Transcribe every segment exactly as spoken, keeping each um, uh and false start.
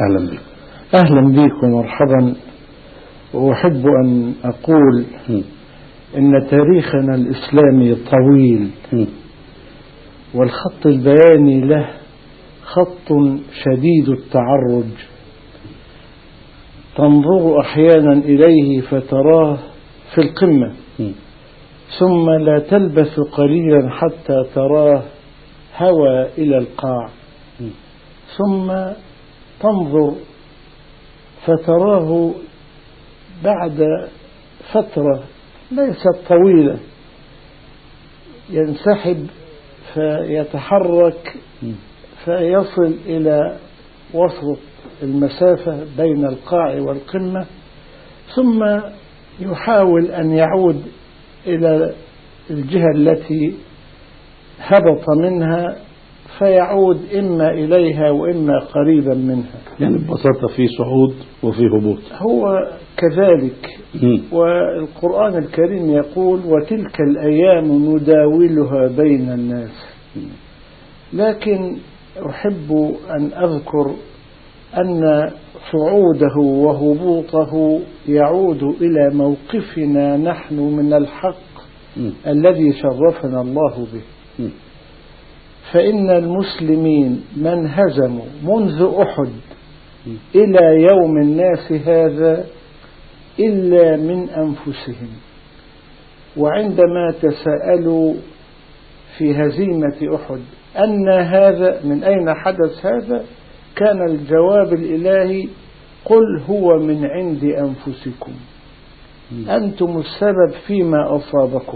أهلا بك. أهلا بك ومرحبا. وأحب أن أقول م. إن تاريخنا الإسلامي طويل م. والخط البياني له خط شديد التعرج، تنظر أحيانا إليه فتراه في القمة م. ثم لا تلبث قليلا حتى تراه هوى إلى القاع م. ثم تنظر فتراه بعد فترة ليست طويلة ينسحب فيتحرك فيصل إلى وسط المسافة بين القاع والقمة، ثم يحاول أن يعود إلى الجهة التي هبط منها فيعود إما إليها وإما قريبا منها. يعني ببساطة في صعود وفي هبوط. هو كذلك. م. والقرآن الكريم يقول وتلك الأيام نداولها بين الناس. م. لكن أحب أن أذكر أن صعوده وهبوطه يعود إلى موقفنا نحن من الحق م. الذي شرفنا الله به. م. فإن المسلمين من هزموا منذ أحد إلى يوم الناس هذا إلا من أنفسهم، وعندما تساءلوا في هزيمة أحد أن هذا من أين حدث هذا، كان الجواب الإلهي قل هو من عند أنفسكم أنتم السبب فيما أصابكم.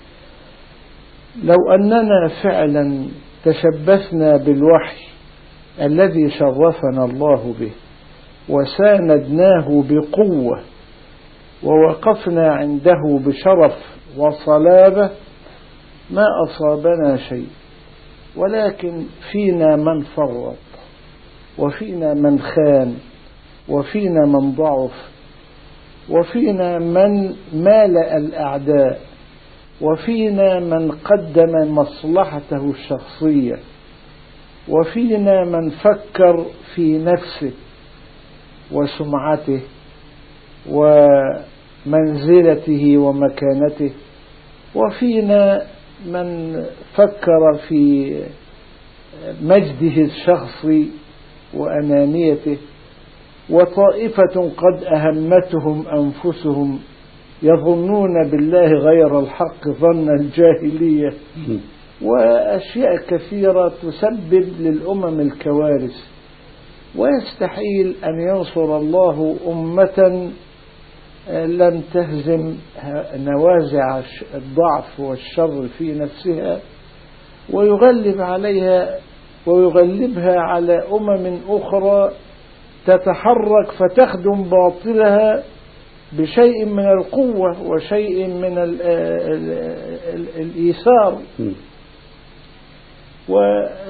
لو أننا فعلا تشبثنا بالوحي الذي شرفنا الله به وساندناه بقوة ووقفنا عنده بشرف وصلابة ما أصابنا شيء، ولكن فينا من فرط وفينا من خان وفينا من ضعف وفينا من مالأ الأعداء وفينا من قدم مصلحته الشخصية وفينا من فكر في نفسه وسمعته ومنزلته ومكانته، وفينا من فكر في مجده الشخصي وأنانيته، وطائفة قد أهمتهم أنفسهم يظنون بالله غير الحق ظن الجاهلية، وأشياء كثيرة تسبب للأمم الكوارث. ويستحيل أن ينصر الله أمة لم تهزم نوازع الضعف والشر في نفسها ويغلب عليها ويغلبها على أمم أخرى تتحرك فتخدم باطلها بشيء من القوة وشيء من ال ال ال الإيثار. و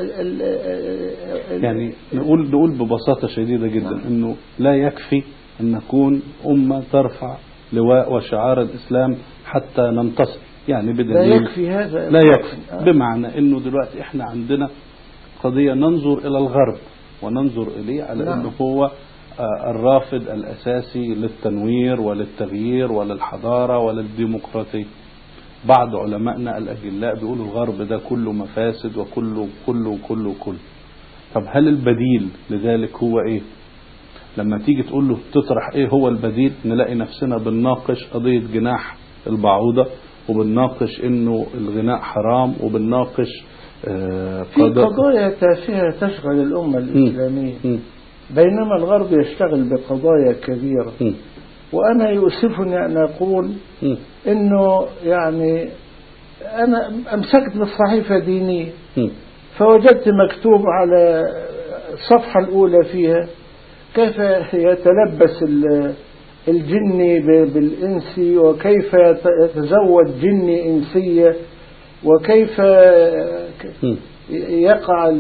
يعني نقول نقول ببساطة شديدة جدا نعم. إنه لا يكفي أن نكون أمة ترفع لواء وشعار الإسلام حتى ننتصر، يعني بدليل لا يكفي هذا لا يكفي آه. بمعنى إنه دلوقتي إحنا عندنا قضية ننظر إلى الغرب وننظر إليه على نعم. إنه هو الرافد الأساسي للتنوير وللتغيير وللحضارة وللديمقراطية. بعض علمائنا الأجلاء بيقولوا الغرب ده كله مفاسد وكله كله كله كله. طب هل البديل لذلك هو إيه؟ لما تيجي تقول له تطرح إيه هو البديل، نلاقي نفسنا بنناقش قضية جناح البعوضة وبنناقش إنه الغناء حرام وبنناقش آه في قضايا تافهة تشغل الأمة الإسلامية م. م. بينما الغرب يشتغل بقضايا كبيرة. م. وأنا يؤسفني أن أقول م. إنه يعني أنا أمسكت بالصحيفة دينية م. فوجدت مكتوب على الصفحة الأولى فيها كيف يتلبس الجني بالإنسي وكيف يتزوج جني إنسية وكيف م. يقع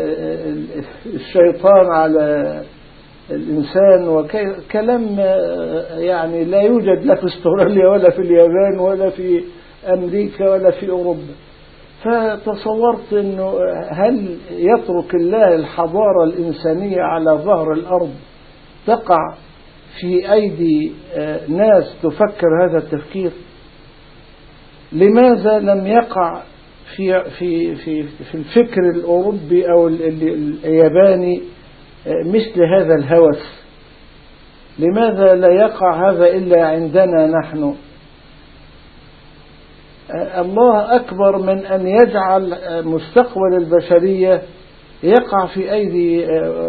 الشيطان على الإنسان وكلام يعني لا يوجد لا في استراليا ولا في اليابان ولا في أمريكا ولا في أوروبا. فتصورت أنه هل يترك الله الحضارة الإنسانية على ظهر الأرض تقع في أيدي ناس تفكر هذا التفكير؟ لماذا لم يقع في في في في الفكر الأوروبي أو الياباني مثل هذا الهوس؟ لماذا لا يقع هذا إلا عندنا نحن؟ الله أكبر من أن يجعل مستقبل البشرية يقع في أيدي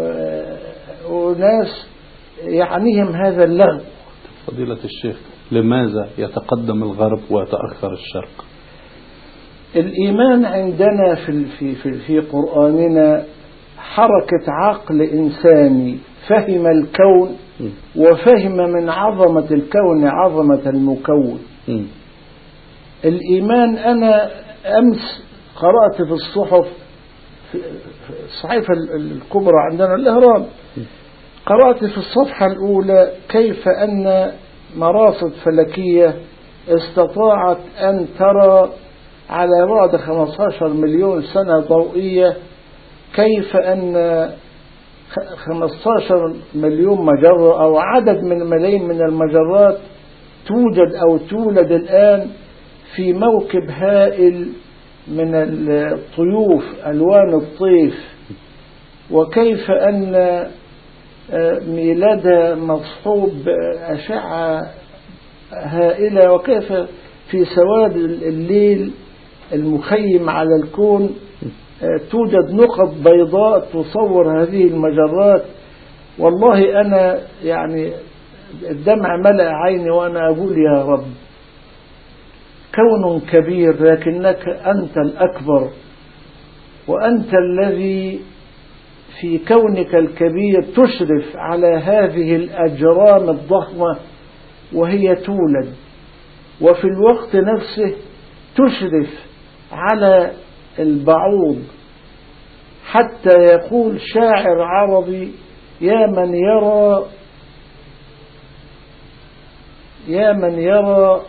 ناس يعنيهم هذا اللغو. فضيلة الشيخ، لماذا يتقدم الغرب ويتأخر الشرق؟ الإيمان عندنا في في في, في قرآننا حركة عقل إنساني فهم الكون وفهم من عظمة الكون عظمة المكون. م. الإيمان أنا أمس قرأت في الصحف في الصحيفة الكبرى عندنا الإهرام، قرأت في الصفحة الأولى كيف أن مراصد فلكية استطاعت أن ترى على بعد خمسة عشر مليون سنة ضوئية كيف أن خمسة عشر مليون مجرة أو عدد من ملايين من المجرات توجد أو تولد الآن في موكب هائل من الطيوف ألوان الطيف، وكيف أن ميلادها مصحوب أشعة هائلة، وكيف في سواد الليل المخيم على الكون توجد نقط بيضاء تصور هذه المجرات. والله أنا يعني الدمع ملأ عيني وأنا أقول يا رب، كون كبير لكنك أنت الأكبر، وأنت الذي في كونك الكبير تشرف على هذه الأجرام الضخمة وهي تولد، وفي الوقت نفسه تشرف على البعوض، حتى يقول شاعر عربي: يا من يرى يا من يرى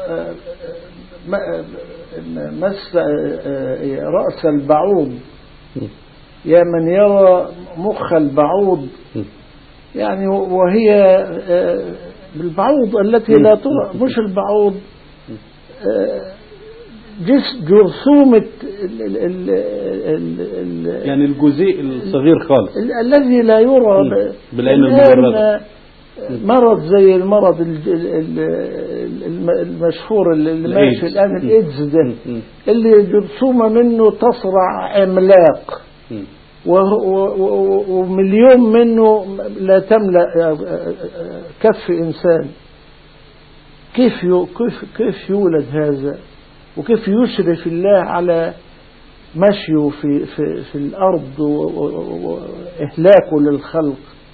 مس رأس البعوض، يا من يرى مخ البعوض، يعني وهي البعوض التي لا ترى، مش البعوض، جرثومة يعني الجزيء الصغير خالص الذي لا يرى بالعين المجردة. مرض زي المرض المشهور اللي ماشي الآن، الإيدز ده، اللي جرثومة منه تصرع عملاق، ومليون منه لا تملأ كف إنسان. كيف كيف كيف يولد هذا، وكيف يشرف الله على مشيه في في في الأرض وإهلاكه للخلق.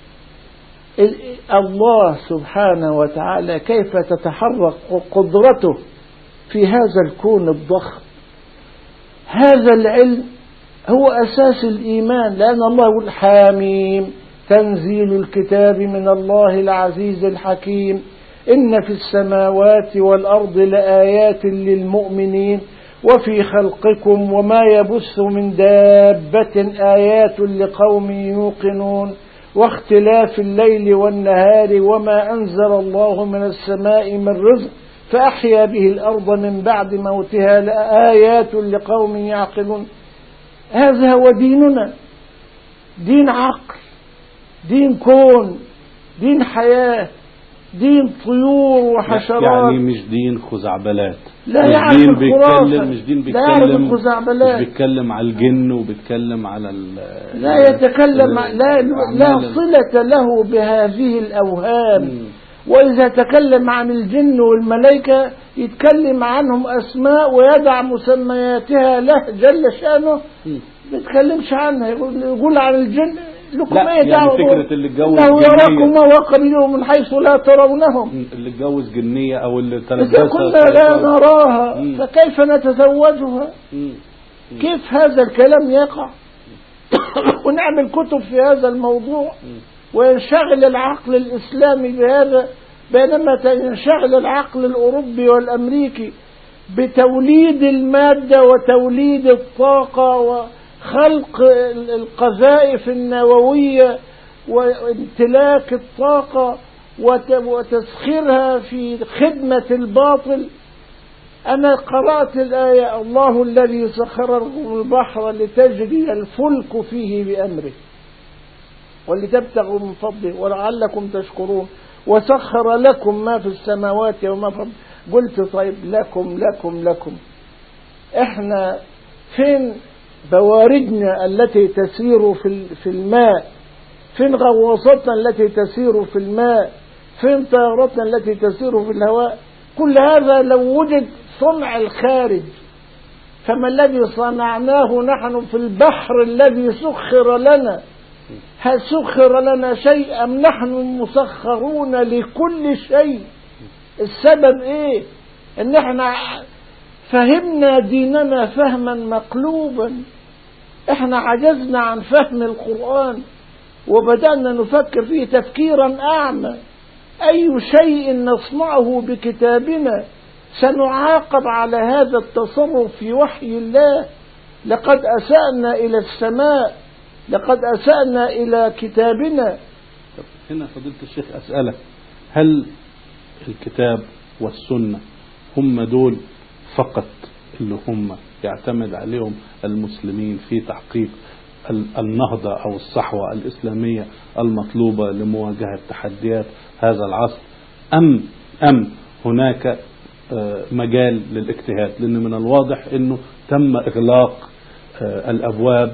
الله سبحانه وتعالى كيف تتحرك قدرته في هذا الكون الضخم. هذا العلم هو أساس الإيمان، لأن الله يقول: حاميم تنزيل الكتاب من الله العزيز الحكيم، إن في السماوات والأرض لآيات للمؤمنين وفي خلقكم وما يبث من دابة آيات لقوم يوقنون واختلاف الليل والنهار وما أنزل الله من السماء من رزق فأحيا به الأرض من بعد موتها لآيات لقوم يعقلون. هذا هو ديننا، دين عقل، دين كون، دين حياة، دين طيور وحشرات. يعني مش دين خزعبلات، لا مش يعرف دين الخرافة، بيتكلم مش دين لا يعرف بيتكلم الخزعبلات، مش بيتكلم على الجن وبيتكلم على لا يتكلم لا لا صلة له بهذه الأوهام. م. وإذا تكلم عن الجن والملائكة يتكلم عنهم أسماء ويدع مسمياتها له جل شأنه، ما يتكلمش عنها. يقول, يقول عن الجن لكم ايه يعني دعوة، فكرة اللي اتجوز انه يراكم وقبيله من حيث لا ترونهم. اللي اتجوز جنية او اللي تلبسها إذا كنا لا نراها مم. فكيف نتزوجها؟ مم. مم. كيف هذا الكلام يقع؟ ونعمل كتب في هذا الموضوع مم. وينشغل العقل الإسلامي بهذا، بينما ينشغل العقل الأوروبي والأمريكي بتوليد المادة وتوليد الطاقة وخلق القذائف النووية وامتلاك الطاقة وتسخيرها في خدمة الباطل. أنا قرأت الآية: الله الذي سخر لكم البحر لتجري الفلك فيه بأمره ولتبتغوا من فضله ولعلكم تشكرون وسخر لكم ما في السماوات وما في الأرض. قلت طيب لكم لكم لكم، احنا فين بواردنا التي تسير في الماء؟ فين غواصتنا التي تسير في الماء؟ فين طيارتنا التي تسير في الهواء؟ كل هذا لو وجد صنع الخارج، فما الذي صنعناه نحن في البحر الذي سخر لنا؟ هل سخر لنا شيء أم نحن مسخرون لكل شيء؟ السبب ايه؟ ان احنا فهمنا ديننا فهما مقلوبا، احنا عجزنا عن فهم القرآن وبدأنا نفكر فيه تفكيرا أعمى. أي شيء نصنعه بكتابنا سنعاقب على هذا التصرف في وحي الله. لقد أسأنا إلى السماء، لقد أسأنا إلى كتابنا. هنا فضيلة الشيخ أسألك، هل الكتاب والسنة هم دول فقط اللي هم يعتمد عليهم المسلمين في تحقيق النهضة أو الصحوة الإسلامية المطلوبة لمواجهة تحديات هذا العصر، أم أم هناك مجال للاجتهاد؟ لأن من الواضح أنه تم إغلاق الأبواب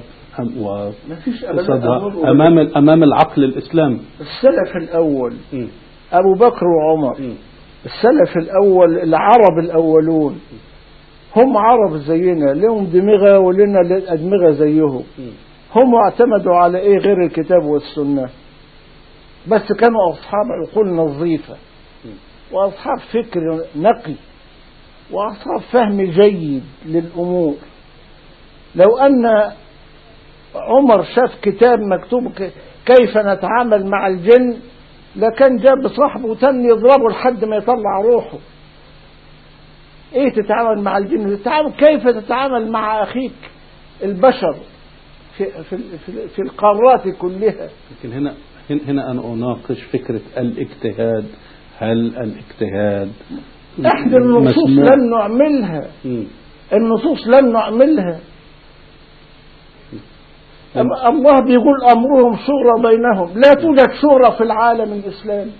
وصدها أمام أمام العقل الإسلامي. السلف الأول م. أبو بكر وعمر، م. السلف الأول العرب الأولون هم عرب زينا، لهم دماغة ولنا أدمغة زيهم. م. هم اعتمدوا على ايه غير الكتاب والسنة؟ بس كانوا اصحاب عقول نظيفة واصحاب فكر نقي واصحاب فهم جيد للامور. لو ان عمر شاف كتاب مكتوب كيف نتعامل مع الجن لكان جاب صاحبه تاني يضربه لحد ما يطلع روحه. ايه تتعامل مع الجن؟ تتعامل كيف تتعامل مع اخيك البشر في في في القارات كلها. لكن هنا هنا انا اناقش فكره الاجتهاد. هل الاجتهاد احد النصوص لم نعملها؟ م. النصوص لم نعملها. م. الله بيقول امرهم شورى بينهم، لا توجد شورى في العالم الاسلامي.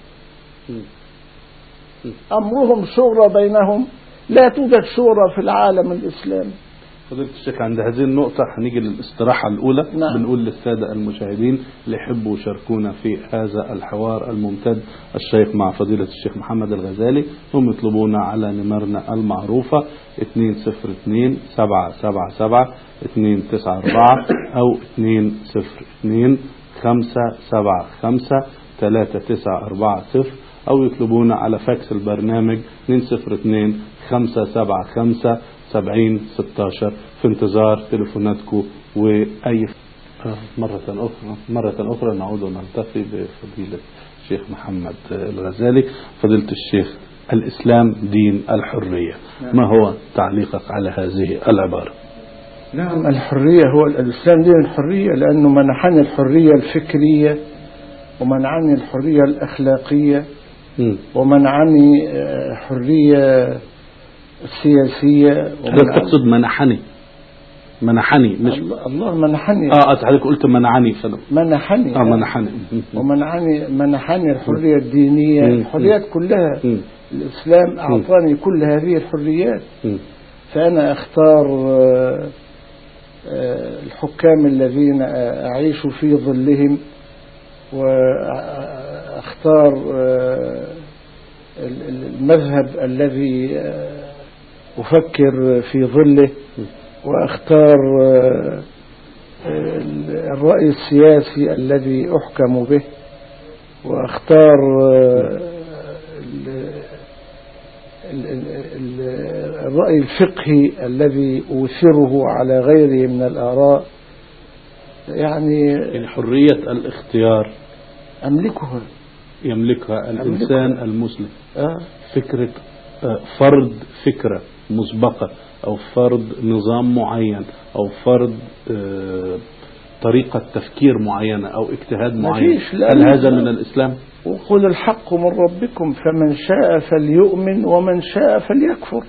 امرهم شورى بينهم، لا توجد شورى في العالم الاسلامي. فضيلة الشيخ، عند هذه النقطة هنيجي للاستراحة الأولى. نعم. بنقول للسادة المشاهدين اللي يحبوا يشاركونا في هذا الحوار الممتد الشيق مع فضيلة الشيخ محمد الغزالي هم يطلبونا على نمرنا المعروفة اثنين صفر اثنين سبعة سبعة سبعة اثنين تسعة أربعة أو اثنين صفر اثنين خمسة سبعة خمسة ثلاثة تسعة أربعة صفر أو يطلبونا على فاكس البرنامج اثنين صفر اثنين خمسة سبعة خمسة سبعين ستاشر. في انتظار تليفوناتكم. وأي مرة أخرى مرة أخرى نعود ونلتقي بفضيلة الشيخ محمد الغزالي. فضيلة الشيخ، الإسلام دين الحرية، ما هو تعليقك على هذه العبارة؟ نعم، الحرية هو الإسلام دين الحرية، لأنه منحني الحرية الفكرية ومنعني الحرية الأخلاقية م. ومنعني حرية السياسية. هل تقصد منحني؟ منحني مش الله منحني. اه حضرتك قلت منعني فلو منحني اه منحني ومنعني منحني الحرية الدينية، الحريات كلها. م. الإسلام أعطاني كل هذه الحريات. م. فأنا أختار الحكام الذين أعيش في ظلهم، وأختار المذهب الذي أفكر في ظله، وأختار الرأي السياسي الذي أحكم به، وأختار الرأي الفقهي الذي أوثره على غيره من الآراء. يعني حرية الاختيار أملكها يملكها الإنسان أملكها. المسلم. آه. فكرة فرض فكرة مسبقة أو فرض نظام معين أو فرض طريقة تفكير معينة أو اجتهاد معين، هل هذا من الإسلام؟ وقل الحق من ربكم فمن شاء فليؤمن ومن شاء فليكفر.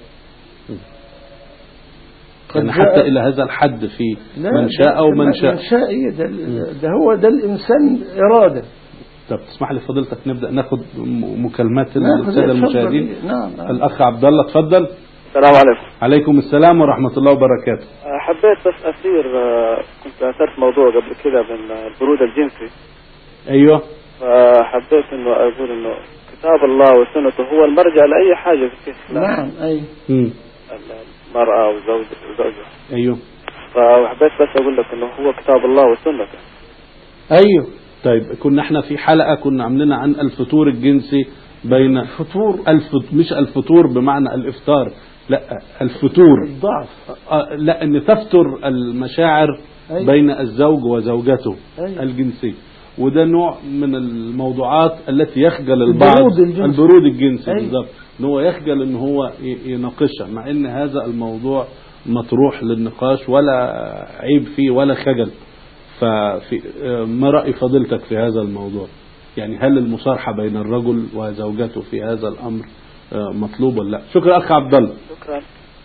يعني حتى إلى هذا الحد في من شاء ومن شاء. من شاء إيه ده, ده هو ده الإنسان إرادة. طب تسمح لي فضيلتك نبدأ ناخد مكالمات السادة المشاهدين. نعم نعم. الأخ عبد الله اتفضل. السلام عليكم. عليكم السلام ورحمة الله وبركاته. حبيت بس أثير، كنت أثرت موضوع قبل كده من البرود الجنسي. أيوه. فحبيت إنه أقول إنه كتاب الله وسنته هو المرجع لأي حاجة في الإسلام. نعم أي. المرأة وزوجها. أيوه. فحبيت بس أقول لك إنه هو كتاب الله وسنته. أيوه. طيب كنا احنا في حلقة كنا عاملين عن الفتور الجنسي بين الفتور الفت... مش الفتور بمعنى الإفطار، لا الفتور الضعف. آه لا ان تفتر المشاعر أي. بين الزوج وزوجته أي. الجنسي، وده نوع من الموضوعات التي يخجل البعض البرود الجنسي, البرود الجنسي بالضبط، ان هو يخجل ان هو يناقشها، مع ان هذا الموضوع مطروح للنقاش ولا عيب فيه ولا خجل. ففي ما رأي فضيلتك في هذا الموضوع؟ يعني هل المصارحة بين الرجل وزوجته في هذا الأمر مطلوب ولا لا؟ شكرا أخ عبد الله. شكرا.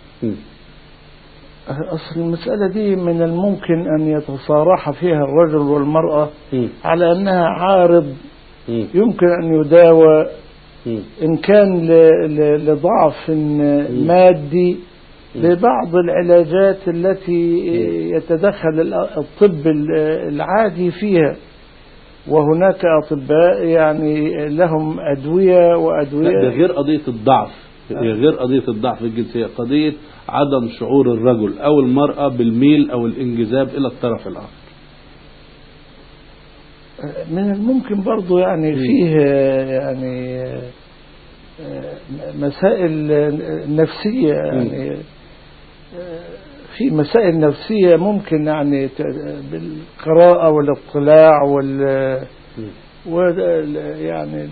أصل المسألة دي من الممكن أن يتصارح فيها الرجل والمرأة م. على أنها عارض م. يمكن أن يداوى م. إن كان لضعف مادي ببعض العلاجات التي يتدخل الطب العادي فيها، وهناك أطباء يعني لهم أدوية وأدوية. ده غير قضية الضعف، غير قضية الضعف الجنسية، قضية عدم شعور الرجل أو المرأة بالميل أو الانجذاب إلى الطرف الآخر. من الممكن برضو يعني فيه يعني مسائل نفسية، يعني في مسائل نفسية ممكن يعني بالقراءة والاطلاع وال يعني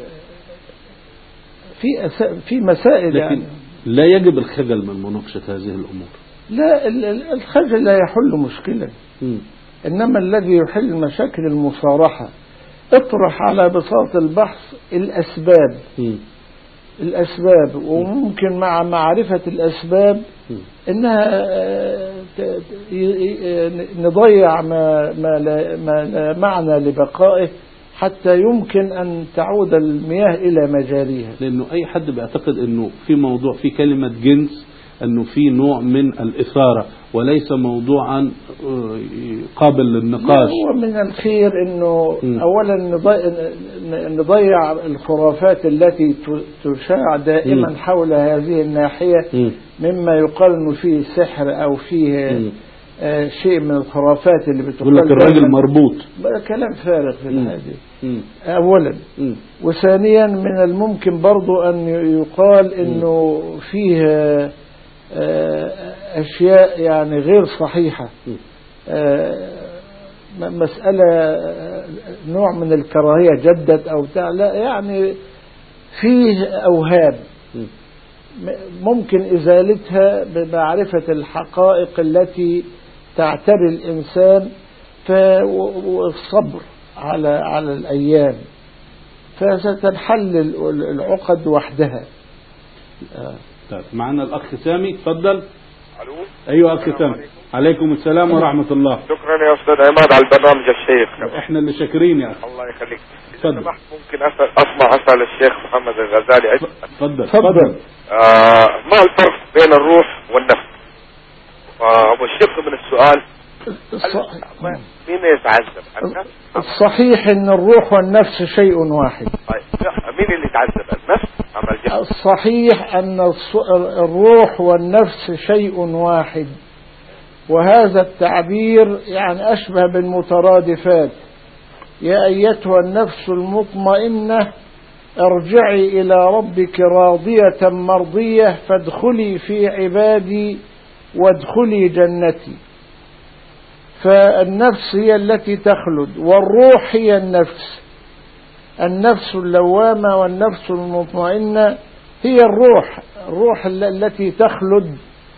في في مسائل يعني لا يجب الخجل من مناقشة هذه الأمور. لا الخجل لا يحل مشكلة، م. إنما الذي يحل مشاكل المصارحة اطرح على بساط البحث الأسباب م. الأسباب، وممكن مع معرفة الأسباب إنها نضيع ما ما لا, ما لا معنى لبقائه حتى يمكن أن تعود المياه إلى مجاريها. لأنه أي حد بيعتقد أنه في موضوع في كلمة جنس أنه في نوع من الإثارة وليس موضوعا قابل للنقاش. هو من الخير أنه م. أولا نضيع الخرافات التي تشاع دائما م. حول هذه الناحية م. مما يقال أنه فيه سحر أو فيه م. آه شيء من الخرافات اللي بتقول لك الرجل مربوط. كلام فارغ في الحديث أولا م. وثانيا من الممكن برضو أن يقال أنه فيه أشياء يعني غير صحيحة، مسألة نوع من الكراهية جدت أو بتاع، لا يعني فيه أوهام ممكن إزالتها بمعرفة الحقائق التي تعتري الإنسان والصبر على على الأيام، فستنحل العقد وحدها. طيب معنا الأخ سامي، تفضل. ألو. أيوة أخ سامي. عليكم السلام ورحمة الله. شكرا يا أستاذ عماد على البرنامج الشيق. إحنا اللي شاكرين يا أخي. الله يخليك. تفضل. ممكن أسأل أسمع أسأل الشيخ محمد الغزالي. تفضل تفضل. آه ما الفرق بين الروح والنفس؟ آه والشق من السؤال مين يتعذب؟ النفس؟ الصحيح أن الروح والنفس شيء واحد. مين اللي يتعذب؟ النفس أم الجسد؟ الصحيح أن الروح والنفس شيء واحد، وهذا التعبير يعني أشبه بالمترادفات. يا أيتها النفس المطمئنة ارجعي إلى ربك راضية مرضية فادخلي في عبادي وادخلي جنتي. فالنفس هي التي تخلد، والروح هي النفس. النفس اللوامة والنفس المطمئنة هي الروح الروح التي تخلد.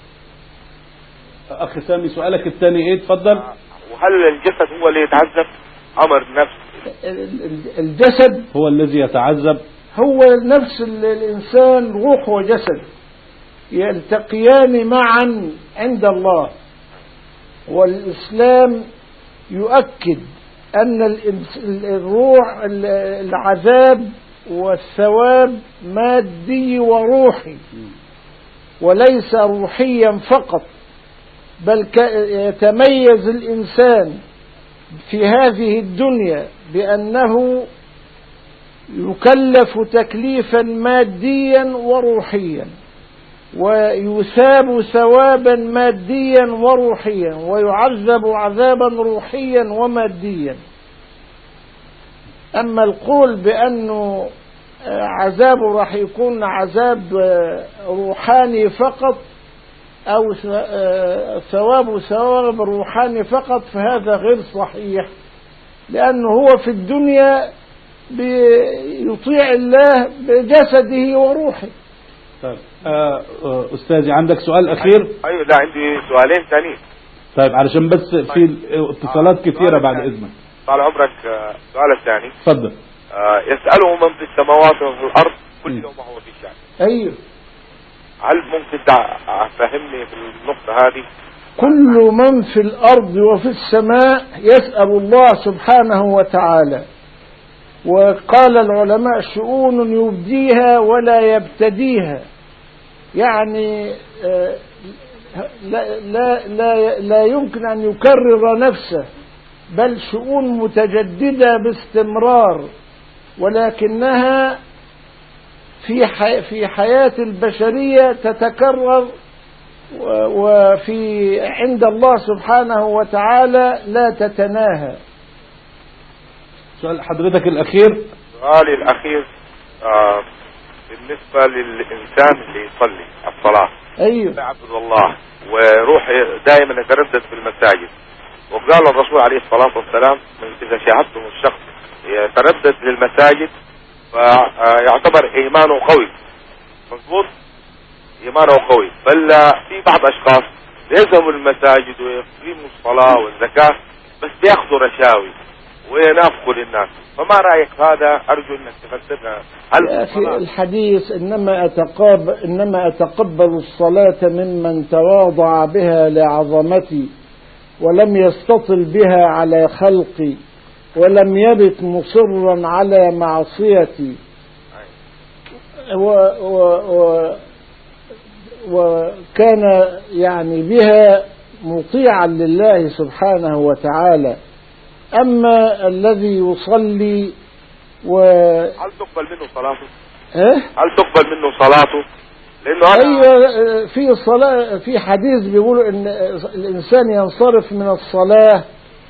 أخي سامي سؤالك الثاني إيه؟ تفضل. وهل الجسد هو اللي يتعذب أمر نفس؟ الجسد هو الذي يتعذب. هو نفس الإنسان، روح وجسد يلتقيان معا عند الله. والإسلام يؤكد أن الروح العذاب والثواب مادي وروحي، وليس روحيا فقط، بل يتميز الإنسان في هذه الدنيا بأنه يكلف تكليفا ماديا وروحيا، ويثاب ثوابا ماديا وروحيا، ويعذب عذابا روحيا وماديا. أما القول بأنه عذابه راح يكون عذاب روحاني فقط أو ثوابه ثواب روحاني فقط، فهذا غير صحيح، لأنه هو في الدنيا بيطيع الله بجسده وروحه. طيب آه أستاذي عندك سؤال أخير؟ أيوة لا عندي سؤالين ثانيين. طيب علشان بس في اتصالات آه كثيرة بعد إذنك. طال عمرك. السؤال الثاني. تفضل. آه يسأله من في السماوات وفي الأرض كل يوم هو في شأن. أيوه. هل ممكن تفهمني في النقطة هذه؟ كل من في الأرض وفي السماء يسأل الله سبحانه وتعالى. وقال العلماء شؤون يبديها ولا يبتديها، يعني لا, لا, لا, لا يمكن أن يكرر نفسه، بل شؤون متجددة باستمرار، ولكنها في حي في حياة البشرية تتكرر، وفي عند الله سبحانه وتعالى لا تتناهى. سؤال حضرتك الأخير. سؤالي الأخير آه بالنسبة للإنسان اللي يصلي الصلاة. أيوه. يعبد الله ويروح دائما يتردد في المساجد، وقال الرسول عليه الصلاة والسلام إذا شاهدتم الشخص يتردد للمساجد فيعتبر إيمانه قوي. مضبوط؟ إيمانه قوي. بل في بعض أشخاص يذهبوا المساجد ويقيموا الصلاة والزكاة بس بياخذوا رشاوي وينافقوا للناس، فما رأيك هذا؟ أرجو أنك تفسرنا. يا أخي الحديث إنما أتقبل, إنما أتقبل الصلاة ممن تواضع بها لعظمتي ولم يستطل بها على خلقي ولم يبت مصرا على معصيتي و و و وكان يعني بها مطيعا لله سبحانه وتعالى. أما الذي يصلي و هل تقبل منه صلاته؟ إيه؟ هل تقبل منه صلاته؟ لأنه هذا أيوة في صلاة، في حديث بيقولوا إن الإنسان ينصرف من الصلاة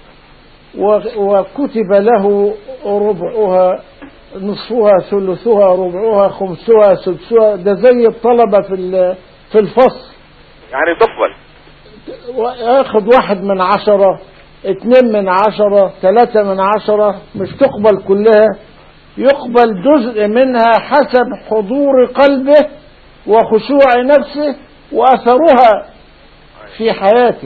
وكتب له ربعها نصفها ثلثها ربعها خمسها سدسها، ده زي الطلبة في في الفصل، يعني تقبل. ياخد واحد من عشرة، اتنين من عشرة، ثلاثة من عشرة، مش تقبل كلها، يقبل جزء منها حسب حضور قلبه وخشوع نفسه وأثرها في حياته.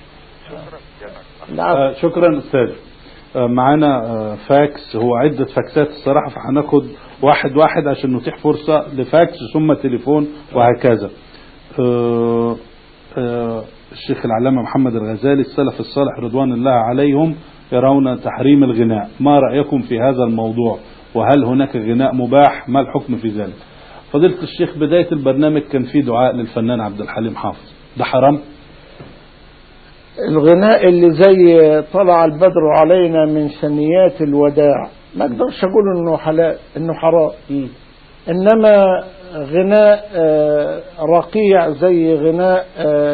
آه شكرا أستاذ. آه معنا آه فاكس، هو عدة فاكسات الصراحة، فهناخد واحد واحد عشان نتيح فرصة لفاكس ثم تليفون وهكذا. آه آه الشيخ العلامة محمد الغزالي السلف الصالح رضوان الله عليهم يرون تحريم الغناء، ما رأيكم في هذا الموضوع؟ وهل هناك غناء مباح؟ ما الحكم في ذلك؟ فضيلة الشيخ بداية البرنامج كان في دعاء للفنان عبد الحليم حافظ، ده حرام؟ الغناء اللي زي طلع البدر علينا من ثنيات الوداع ما اقدرش اقول انه حلال انه حرام، انما غناء رقيع زي غناء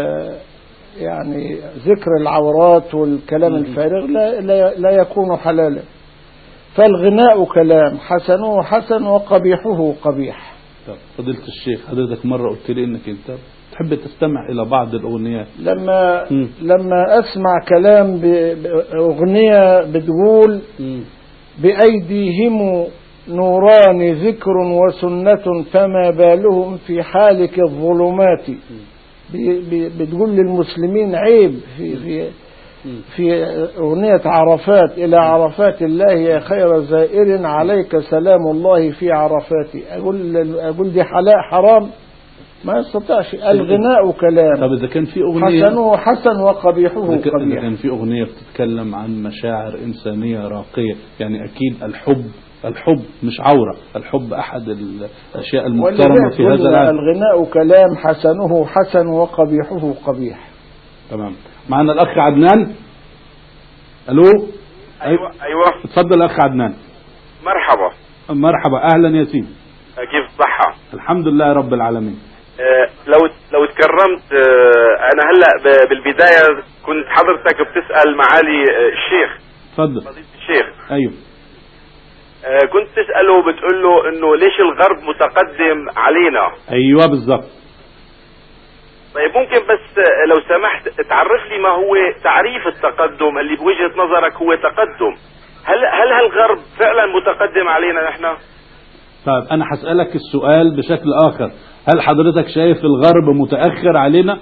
يعني ذكر العورات والكلام الفارغ لا, لا, لا يكون حلالا. فالغناء كلام حسنه حسن وقبيحه قبيح. طب فضيلة الشيخ حضرتك مرة قلت لي انك انت تحب تستمع الى بعض الاغنيات. لما م. لما اسمع كلام باغنية بتقول م. بايديهم نوران ذكر وسنة فما بالهم في حالك الظلمات. بتقول للمسلمين عيب في في في أغنية عرفات: إلى عرفات الله يا خير زائر عليك سلام الله في عرفاتي. أقول أقول دي حلاء حرام؟ ما يستطيعش. الغناء كلام. طب إذا كان في أغنية حسنه حسن وقبيحه قبيح. إذا كان في أغنية بتتكلم عن مشاعر إنسانية راقية، يعني أكيد الحب الحب مش عورة، الحب أحد الأشياء المحترمة في هذا العالم. الغناء كلام حسنه حسن وقبيحه قبيح. تمام. معنا الأخ عدنان. ألو. أيوة أيوة اتفضل الأخ عدنان. مرحبا. مرحبا، أهلا يا سيدي. كيف الصحة؟ الحمد لله رب العالمين. أه لو لو تكرمت، أه أنا هلا بالبداية كنت حضرتك بتسأل معالي الشيخ. اتفضل. فضيلة الشيخ. أيوه. أه كنت تسأله بتقول له إنه ليش الغرب متقدم علينا؟ أيوه بالضبط. طيب ممكن بس لو سمحت تعرف لي ما هو تعريف التقدم اللي بوجهة نظرك هو تقدم؟ هل هل هالغرب فعلا متقدم علينا نحن؟ طيب أنا هسألك السؤال بشكل آخر، هل حضرتك شايف الغرب متأخر علينا؟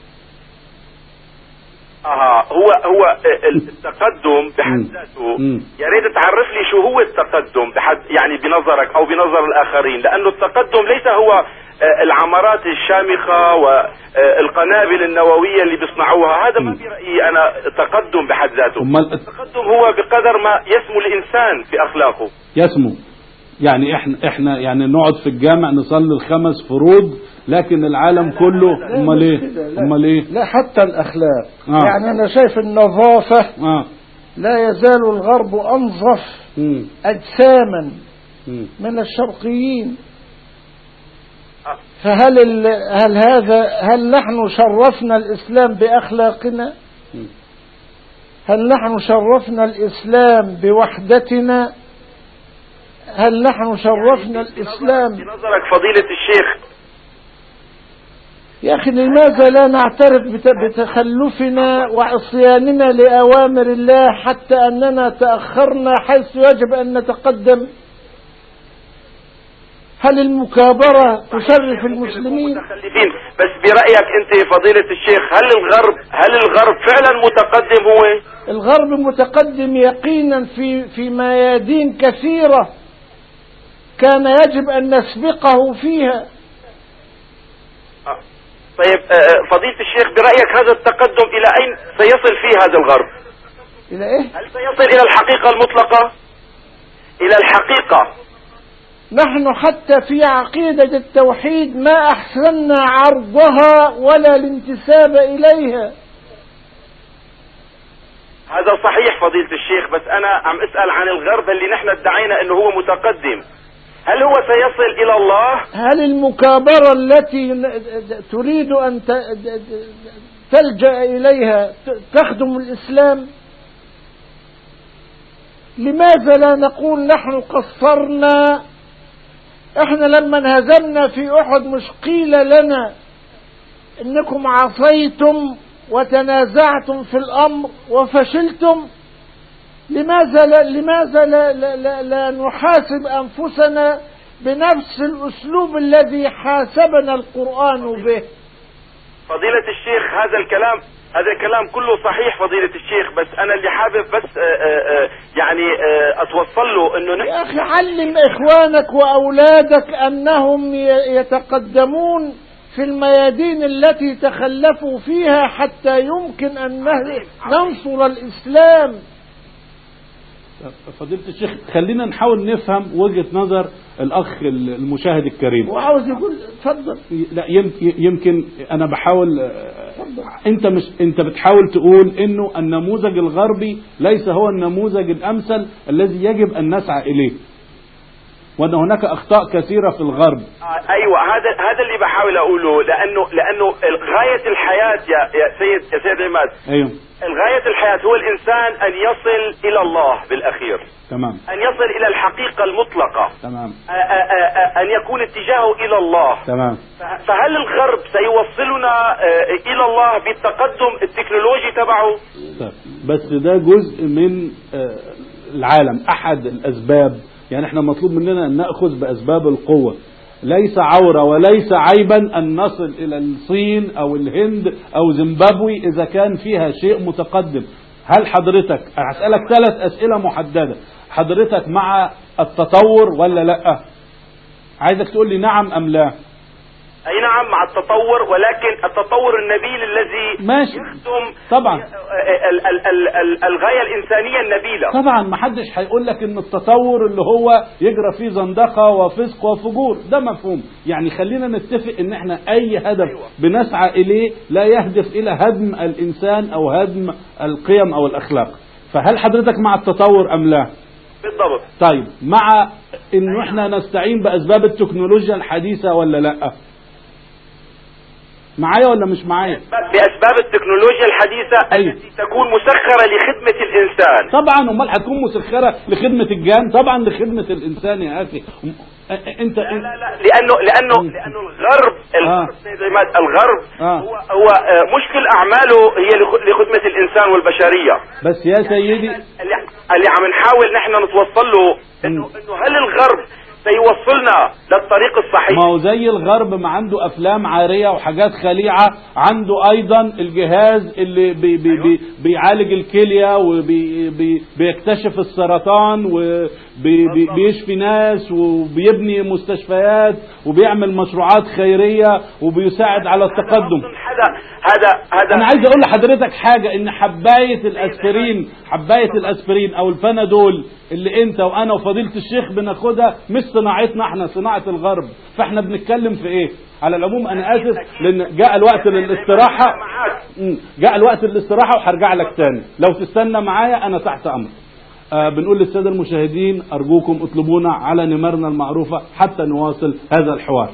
آه هو هو التقدم بحد ذاته، يا ريت تعرف لي شو هو التقدم بحد يعني بنظرك أو بنظر الآخرين، لأنه التقدم ليس هو العمارات الشامخة والقنابل النووية اللي بيصنعوها، هذا ما برأيي أنا تقدم بحد ذاته. التقدم هو بقدر ما يسمو الإنسان في أخلاقه. يسمو يعني احنا احنا يعني نقعد في الجامع نصلي الخمس فروض، لكن العالم كله امال ايه؟ امال ايه؟ لا حتى الأخلاق. آه. يعني أنا شايف النظافة آه. لا يزال الغرب أنظف م. أجساما م. من الشرقيين. فهل ال... هل هذا هل نحن شرفنا الإسلام بأخلاقنا؟ هل نحن شرفنا الإسلام بوحدتنا؟ هل نحن شرفنا الإسلام بنظرك فضيلة الشيخ؟ يا أخي لماذا لا نعترف بتخلفنا وعصياننا لأوامر الله حتى أننا تأخرنا حيث يجب أن نتقدم؟ هل المكابرة تشرف المسلمين؟ بس برأيك أنت فضيلة الشيخ، هل الغرب هل الغرب فعلا متقدم؟ هو الغرب متقدم يقينا في في ميادين كثيرة كان يجب أن نسبقه فيها. طيب فضيلة الشيخ برأيك هذا التقدم إلى أين سيصل فيه هذا الغرب؟ إلى إيه؟ هل سيصل إلى الحقيقة المطلقة؟ إلى الحقيقة. نحن حتى في عقيدة التوحيد ما أحسننا عرضها ولا الانتساب إليها. هذا صحيح فضيلة الشيخ، بس أنا عم أسأل عن الغرب اللي نحن ادعينا أنه هو متقدم، هل هو سيصل إلى الله؟ هل المكابرة التي تريد أن تلجأ إليها تخدم الإسلام؟ لماذا لا نقول نحن قصرنا؟ احنا لما انهزمنا في أحد مش قيل لنا انكم عصيتم وتنازعتم في الأمر وفشلتم؟ لماذا لا, لماذا لا, لا, لا, لا نحاسب أنفسنا بنفس الأسلوب الذي حاسبنا القرآن به؟ فضيلة الشيخ هذا الكلام هذا الكلام كله صحيح فضيلة الشيخ، بس أنا اللي حابب بس آآ آآ يعني آآ أتوصل له إنه يا أخي علم إخوانك وأولادك أنهم يتقدمون في الميادين التي تخلفوا فيها حتى يمكن أن ننصر الإسلام. فضيلة الشيخ خلينا نحاول نفهم وجهة نظر الأخ المشاهد الكريم. وعاوز يقول تفضل. لا يمكن أنا بحاول فضل. أنت مش أنت بتحاول تقول إنه النموذج الغربي ليس هو النموذج الأمثل الذي يجب أن نسعى إليه، وأن هناك أخطاء كثيرة في الغرب. آه أيوة هذا هذا اللي بحاول أقوله، لأنه لأنه غاية الحياة يا يا سيد يا سيد عماد. أيوه. الغاية الحياة هو الإنسان أن يصل إلى الله بالأخير. تمام. أن يصل إلى الحقيقة المطلقة. تمام. أن يكون اتجاهه إلى الله. تمام. فهل الغرب سيوصلنا إلى الله بالتقدم التكنولوجي تبعه؟ بس ده جزء من العالم، أحد الأسباب يعني احنا مطلوب مننا أن نأخذ بأسباب القوة. ليس عورة وليس عيبا أن نصل إلى الصين أو الهند أو زيمبابوي إذا كان فيها شيء متقدم. هل حضرتك، هسألك ثلاث أسئلة محددة، حضرتك مع التطور ولا لا؟ عايزك تقول لي نعم أم لا. أي نعم مع التطور، ولكن التطور النبيل الذي ماشي. يخدم طبعا ال ال ال ال الغاية الإنسانية النبيلة. طبعا ما حدش هيقول لك ان التطور اللي هو يجرى فيه زندقة وفسق وفجور، ده مفهوم. يعني خلينا نتفق ان احنا اي هدف أيوة. بنسعى اليه لا يهدف الى هدم الانسان او هدم القيم او الاخلاق. فهل حضرتك مع التطور ام لا؟ بالضبط. طيب مع انه احنا نستعين باسباب التكنولوجيا الحديثة ولا لا؟ معايا ولا مش معايا؟ بأسباب التكنولوجيا الحديثة أيوة. التي تكون مسخرة لخدمة الإنسان. طبعا، امال هتكون مسخرة لخدمة الجان؟ طبعا لخدمة الإنسان يا أخي. انت لا لا لا لأنه لأنه لأنه الغرب الغرب آه. الغرب آه. هو هو مشكل أعماله هي لخدمة الإنسان والبشرية. بس يا سيدي اللي, اللي عم نحاول نحن نتوصل له إنه إنه هل الغرب سيوصلنا للطريق الصحيح؟ ما هو زي الغرب ما عنده افلام عارية وحاجات خليعة، عنده ايضا الجهاز اللي بي بي أيوة. بي بيعالج الكلية وبيكتشف السرطان وبيشفي ناس وبيبني مستشفيات وبيعمل مشروعات خيرية وبيساعد على التقدم. هذا هذا هذا انا عايز اقول لحضرتك حاجة، ان حباية الاسبرين حباية الاسبرين او البنادول اللي انت وانا وفضيلة الشيخ بناخدها مش صناعتنا احنا، صناعة الغرب. فاحنا بنتكلم في ايه؟ على العموم انا اسف لان جاء الوقت للاستراحة، جاء الوقت للاستراحة وهرجع لك تاني لو تستنى معايا، انا تحت امر. آه بنقول للسادة المشاهدين ارجوكم اطلبونا على نمرنا المعروفة حتى نواصل هذا الحوار.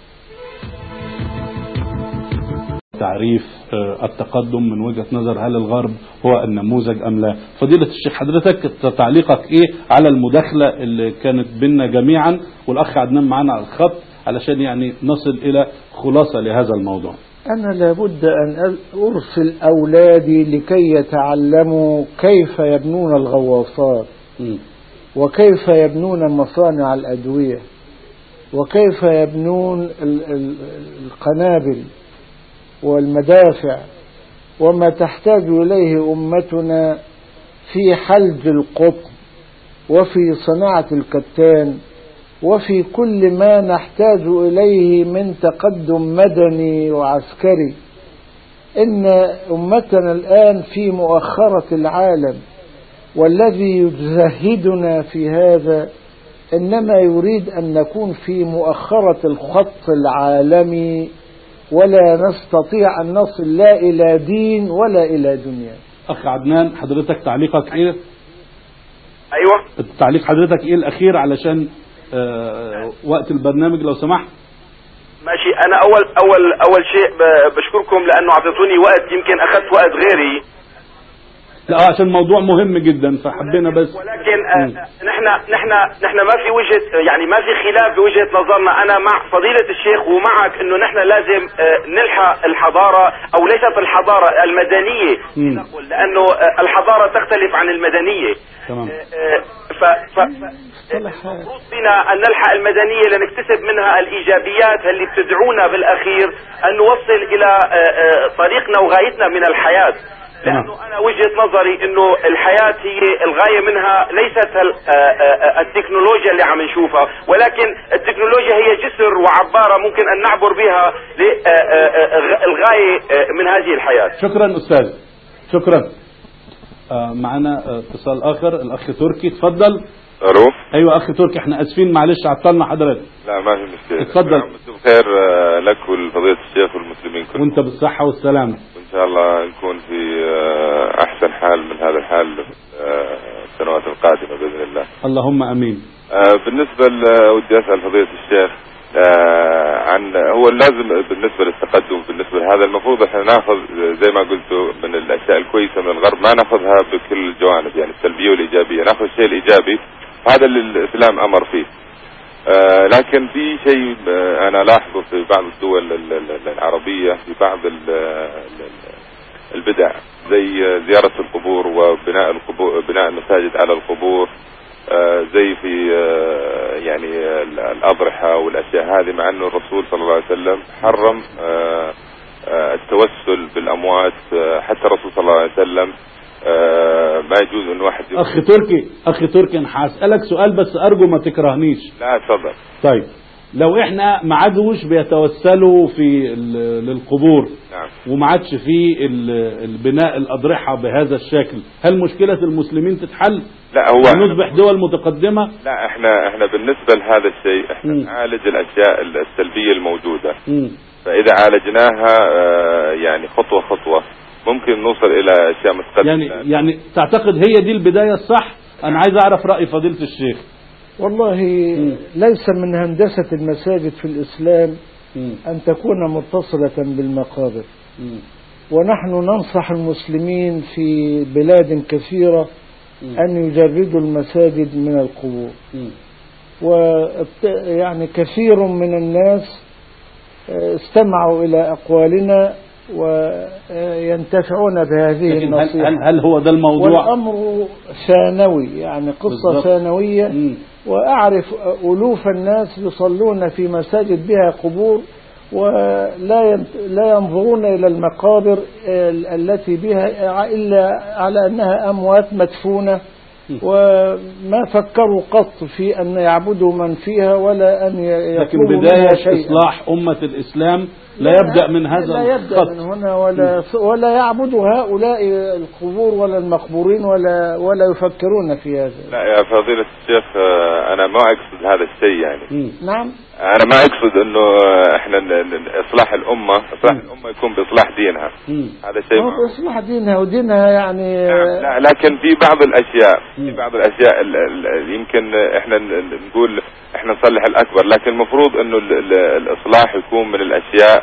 تعريف التقدم من وجهة نظر هل الغرب هو النموذج أم لا؟ فضيلة الشيخ حضرتك تعليقك إيه على المداخلة اللي كانت بيننا جميعا، والأخ عدنان معنا على الخط علشان يعني نصل إلى خلاصة لهذا الموضوع. أنا لابد أن أرسل أولادي لكي يتعلموا كيف يبنون الغواصات م. وكيف يبنون مصانع الأدوية وكيف يبنون القنابل والمدافع وما تحتاج إليه أمتنا في حلج القطن وفي صناعة الكتان وفي كل ما نحتاج إليه من تقدم مدني وعسكري. إن أمتنا الآن في مؤخرة العالم، والذي يزهدنا في هذا إنما يريد أن نكون في مؤخرة الخط العالمي ولا نستطيع أن نصل لا إلى دين ولا إلى دنيا. أخ عدنان حضرتك تعليقك إيه؟ أيوة تعليق حضرتك إيه الأخير علشان آه وقت البرنامج لو سمحت. ماشي. أنا أول أول أول شيء بشكركم لأنه أعطيتوني وقت، يمكن أخذت وقت غيري. لا عشان موضوع مهم جدا فحبينا بس. ولكن نحن نحن نحن ما في وجهة يعني ما في خلاف بوجهة نظرنا. أنا مع فضيلة الشيخ ومعك إنه نحن لازم نلحق الحضارة أو ليست الحضارة المدنية نقول، لأنه الحضارة تختلف عن المدنية. تمام. ف ف المفروض بنا أن نلحق المدنية لنكتسب منها الإيجابيات اللي بتدعونا بالأخير أن نوصل إلى طريقنا وغايتنا من الحياة. لأنه أنا وجهة نظري إنه الحياة هي الغاية منها ليست التكنولوجيا اللي عم نشوفها، ولكن التكنولوجيا هي جسر وعبارة ممكن أن نعبر بها للغاية من هذه الحياة. شكرا أستاذ، شكرا. معنا اتصال آخر، الأخ تركي تفضل. ألو. أيوة أخ تركي، احنا أسفين معلش عطلنا حضرتك. لا ما في مشكلة. اتفضل. خير لك ولفضيلة الشيخ والمسلمين كلهم. وانت بالصحة والسلامة. إن شاء الله نكون في أحسن حال من هذا الحال السنوات القادمة بإذن الله. اللهم أمين. بالنسبة ودي أسأل فضيلة الشيخ عن هو اللازم بالنسبة للتقدم، بالنسبة لهذا المفروض احنا ناخذ زي ما قلتوا من الأشياء الكويسة من الغرب، ما ناخذها بكل الجوانب، يعني السلبية والإيجابية، ناخذ الشيء الإيجابي هذا اللي الإسلام أمر فيه. آه لكن في شيء آه أنا لاحظه في بعض الدول العربية في بعض البدع زي زيارة القبور وبناء القبور، بناء المساجد على القبور، زي في يعني الأضرحة والأشياء هذه، مع أنه الرسول صلى الله عليه وسلم حرم التوسل بالأموات. حتى الرسول صلى الله عليه وسلم ما يجوز أن واحد أخي تركي أخي تركي أنا هسألك سؤال بس أرجو ما تكرهنيش. لا تفضل. طيب لو احنا ما عادوش بيتوسلوا في للقبور، نعم، وما عادش في البناء الأضرحة بهذا الشكل، هل مشكلة المسلمين تتحل؟ لا، هو نصبح دول متقدمة؟ لا، احنا احنا بالنسبة لهذا الشيء احنا م. نعالج الأشياء السلبية الموجودة. م. فإذا عالجناها يعني خطوة خطوة ممكن نوصل إلى أشياء متقدمة. يعني يعني تعتقد هي دي البداية الصح؟ أنا عايز أعرف رأي فضيلة الشيخ. والله م. ليس من هندسة المساجد في الإسلام م. أن تكون متصلة بالمقابر، م. ونحن ننصح المسلمين في بلاد كثيرة م. أن يجردوا المساجد من القبور، ويعني كثير من الناس استمعوا إلى أقوالنا وينتفعون بهذه النصيحة. هل, هل هو ده الموضوع؟ والأمر ثانوي، يعني قصة بالضبط. ثانوية. م. وأعرف ألوف الناس يصلون في مساجد بها قبور ولا لا ينظرون إلى المقابر التي بها إلا على أنها أموات مدفونة، وما فكروا قط في أن يعبدوا من فيها ولا أن يطلبوا. لكن بداية إصلاح أمة الإسلام لا يبدأ من هذا لا يبدأ من هنا، ولا ولا يعبدوا هؤلاء القبور ولا المقبورين ولا ولا يفكرون في هذا. لا يا فضيلة الشيخ، أنا ما أقصد هذا الشيء يعني. م. نعم. أنا ما أقصد إنه إحنا إصلاح الأمة، إصلاح م. الأمة يكون بإصلاح دينها. م. هذا شيء. هو بإصلاح دينها ودينها يعني. نعم. لا، لكن في بعض الأشياء م. في بعض الأشياء يمكن إحنا نقول إحنا نصلح الأكبر، لكن المفروض إنه الإصلاح يكون من الأشياء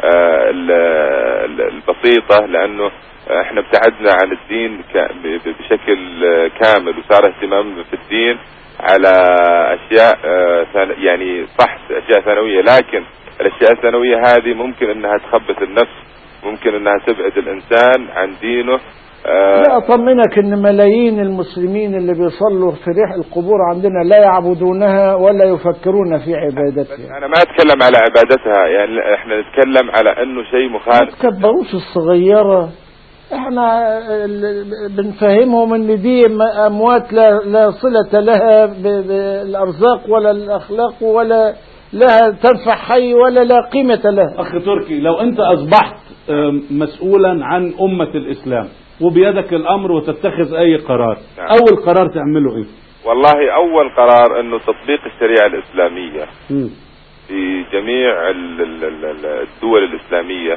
البسيطة، لأنه احنا ابتعدنا عن الدين بشكل كامل، وصار اهتمام في الدين على أشياء يعني صح أشياء ثانوية، لكن الأشياء الثانوية هذه ممكن أنها تخبث النفس، ممكن أنها تبعد الإنسان عن دينه. لا أطمنك أن ملايين المسلمين اللي بيصلوا في ريح القبور عندنا لا يعبدونها ولا يفكرون في عبادتها. أنا ما أتكلم على عبادتها، يعني احنا نتكلم على أنه شيء مخالف. ما تكبروش الصغيرة، احنا بنفهمهم ان دي أموات لا, لا صلة لها بالأرزاق ولا الأخلاق ولا لها تنفع حي ولا لا قيمة لها. أخي تركي، لو أنت أصبحت مسؤولا عن أمة الإسلام وبيدك الأمر وتتخذ أي قرار، نعم. أول قرار تعمله إيه؟ والله أول قرار أنه تطبيق الشريعة الإسلامية م. في جميع الدول الإسلامية،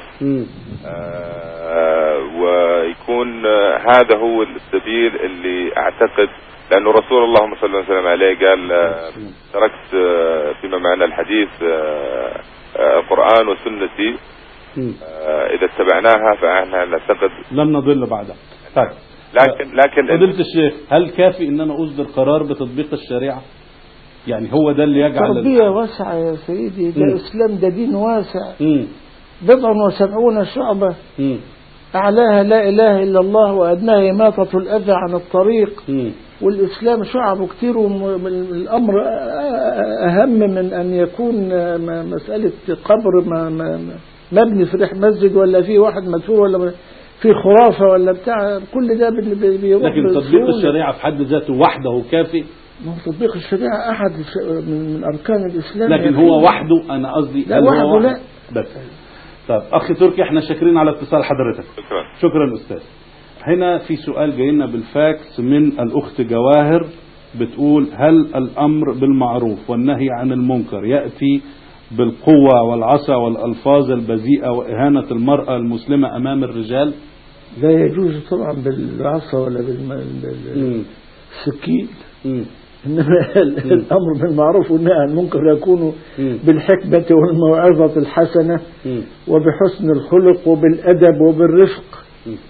آه ويكون هذا هو السبيل اللي أعتقد، لأنه رسول الله صلى الله عليه وسلم عليه قال آه تركت آه فيما معنى الحديث آه آه القرآن وسنتي، آه إذا اتبعناها فإحنا نعتقد لم نضل بعدها. طيب. لكن لكن فضيلة الشيخ، هل كافي إن أنا أصدر قرار بتطبيق الشريعة؟ يعني هو ده اللي يجعل تربية واسعة يا سيدي، ده م. إسلام، ده دين واسع. بضع وسبعون شعبة، م. أعلاها لا إله إلا الله وأدناها إماطة الأذى عن الطريق. م. والإسلام شعب كتير، والأمر أهم من أن يكون مسألة قبر مبني في ريح مسجد ولا في واحد مدفون ولا في خرافة ولا بتاع، كل ده بيروح. لكن تطبيق الشريعة في حد ذاته وحده كافي؟ تطبيق الشريعة أحد من أركان الإسلام، لكن هو وحده، أنا قصدي لا وحده هو لا بس. طيب أخي تركي، احنا شاكرين على اتصال حضرتك. شكرا. شكرا أستاذ. هنا في سؤال جاينا بالفاكس من الأخت جواهر، بتقول: هل الأمر بالمعروف والنهي عن المنكر يأتي بالقوة والعصا والألفاظ البذيئة وإهانة المرأة المسلمة أمام الرجال؟ لا يجوز طبعا بالعصا ولا بالسكين، إنما الأمر بالمعروف والنهي عن المنكر يكون بالحكمة والموعظة الحسنة وبحسن الخلق وبالأدب وبالرفق،